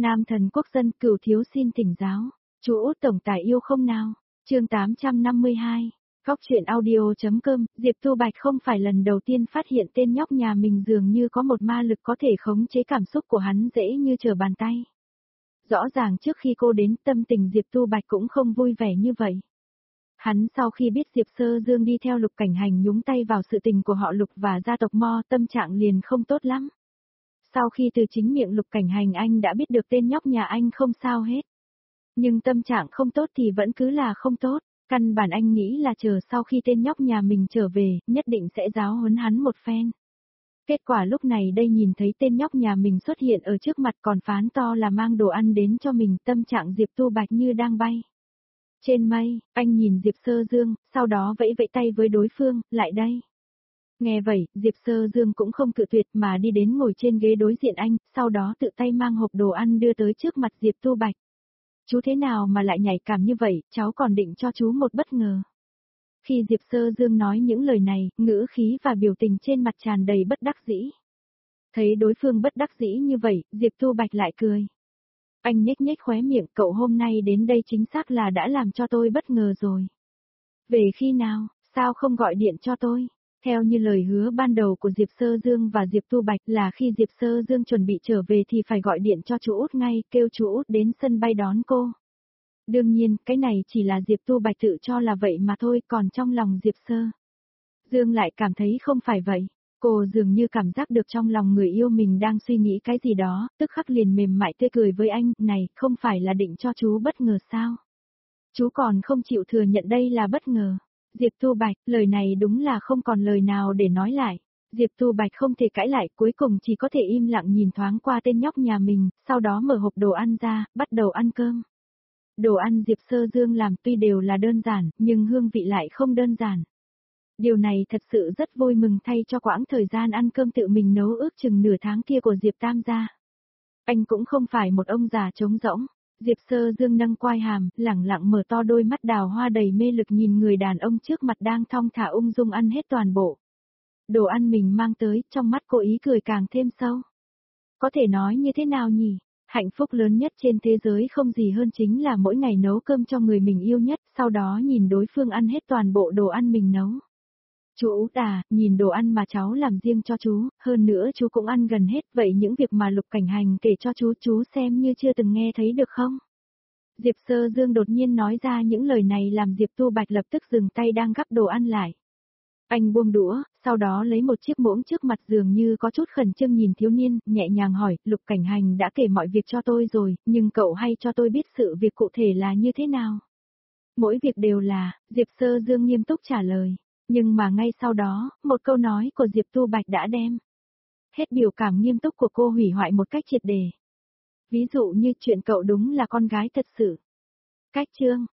Nam thần quốc dân Cửu thiếu xin thỉnh giáo. Chú Út tổng tài yêu không nào? Chương 852. Góc truyện audio.com. Diệp Tu Bạch không phải lần đầu tiên phát hiện tên nhóc nhà mình dường như có một ma lực có thể khống chế cảm xúc của hắn dễ như trở bàn tay. Rõ ràng trước khi cô đến, tâm tình Diệp Tu Bạch cũng không vui vẻ như vậy. Hắn sau khi biết Diệp Sơ Dương đi theo Lục Cảnh Hành nhúng tay vào sự tình của họ Lục và gia tộc Mo, tâm trạng liền không tốt lắm. Sau khi từ chính miệng Lục Cảnh Hành anh đã biết được tên nhóc nhà anh không sao hết. Nhưng tâm trạng không tốt thì vẫn cứ là không tốt, căn bản anh nghĩ là chờ sau khi tên nhóc nhà mình trở về, nhất định sẽ giáo huấn hắn một phen. Kết quả lúc này đây nhìn thấy tên nhóc nhà mình xuất hiện ở trước mặt còn phán to là mang đồ ăn đến cho mình, tâm trạng Diệp Tu Bạch như đang bay trên mây. Anh nhìn Diệp Sơ Dương, sau đó vẫy vẫy tay với đối phương, lại đây. Nghe vậy, Diệp Sơ Dương cũng không cự tuyệt mà đi đến ngồi trên ghế đối diện anh, sau đó tự tay mang hộp đồ ăn đưa tới trước mặt Diệp Tu Bạch. Chú thế nào mà lại nhạy cảm như vậy, cháu còn định cho chú một bất ngờ. Khi Diệp Sơ Dương nói những lời này, ngữ khí và biểu tình trên mặt tràn đầy bất đắc dĩ. Thấy đối phương bất đắc dĩ như vậy, Diệp Tu Bạch lại cười. Anh nhếch nhếch khóe miệng, cậu hôm nay đến đây chính xác là đã làm cho tôi bất ngờ rồi. Về khi nào, sao không gọi điện cho tôi? Theo như lời hứa ban đầu của Diệp Sơ Dương và Diệp Tu Bạch là khi Diệp Sơ Dương chuẩn bị trở về thì phải gọi điện cho chú Út ngay, kêu chú Út đến sân bay đón cô. Đương nhiên, cái này chỉ là Diệp Tu Bạch tự cho là vậy mà thôi, còn trong lòng Diệp Sơ Dương lại cảm thấy không phải vậy. Cô dường như cảm giác được trong lòng người yêu mình đang suy nghĩ cái gì đó, tức khắc liền mềm mại tươi cười với anh, này, không phải là định cho chú bất ngờ sao? Chú còn không chịu thừa nhận đây là bất ngờ. Diệp Tu Bạch, lời này đúng là không còn lời nào để nói lại. Diệp Tu Bạch không thể cãi lại, cuối cùng chỉ có thể im lặng nhìn thoáng qua tên nhóc nhà mình, sau đó mở hộp đồ ăn ra, bắt đầu ăn cơm. Đồ ăn Diệp Sơ Dương làm tuy đều là đơn giản, nhưng hương vị lại không đơn giản. Điều này thật sự rất vui mừng thay cho quãng thời gian ăn cơm tự mình nấu ước chừng nửa tháng kia của Diệp Tam gia. Anh cũng không phải một ông già trống rỗng. Diệp Sơ Dương nâng quai hàm, lẳng lặng mở to đôi mắt đào hoa đầy mê lực nhìn người đàn ông trước mặt đang thong thả ung dung ăn hết toàn bộ đồ ăn mình mang tới, trong mắt cô ý cười càng thêm sâu. Có thể nói như thế nào nhỉ? Hạnh phúc lớn nhất trên thế giới không gì hơn chính là mỗi ngày nấu cơm cho người mình yêu nhất, sau đó nhìn đối phương ăn hết toàn bộ đồ ăn mình nấu. Chú Út à, nhìn đồ ăn mà cháu làm riêng cho chú, hơn nữa chú cũng ăn gần hết, vậy những việc mà Lục Cảnh Hành kể cho chú xem như chưa từng nghe thấy được không? Diệp Sơ Dương đột nhiên nói ra những lời này làm Diệp Tu Bạch lập tức dừng tay đang gắp đồ ăn lại. Anh buông đũa, sau đó lấy một chiếc muỗng trước mặt dường như có chút khẩn trương nhìn thiếu niên, nhẹ nhàng hỏi, Lục Cảnh Hành đã kể mọi việc cho tôi rồi, nhưng cậu hay cho tôi biết sự việc cụ thể là như thế nào? Mỗi việc đều là, Diệp Sơ Dương nghiêm túc trả lời. Nhưng mà ngay sau đó, một câu nói của Diệp Tu Bạch đã đem hết biểu cảm nghiêm túc của cô hủy hoại một cách triệt để. Ví dụ như chuyện cậu đúng là con gái thật sự. Cách chương,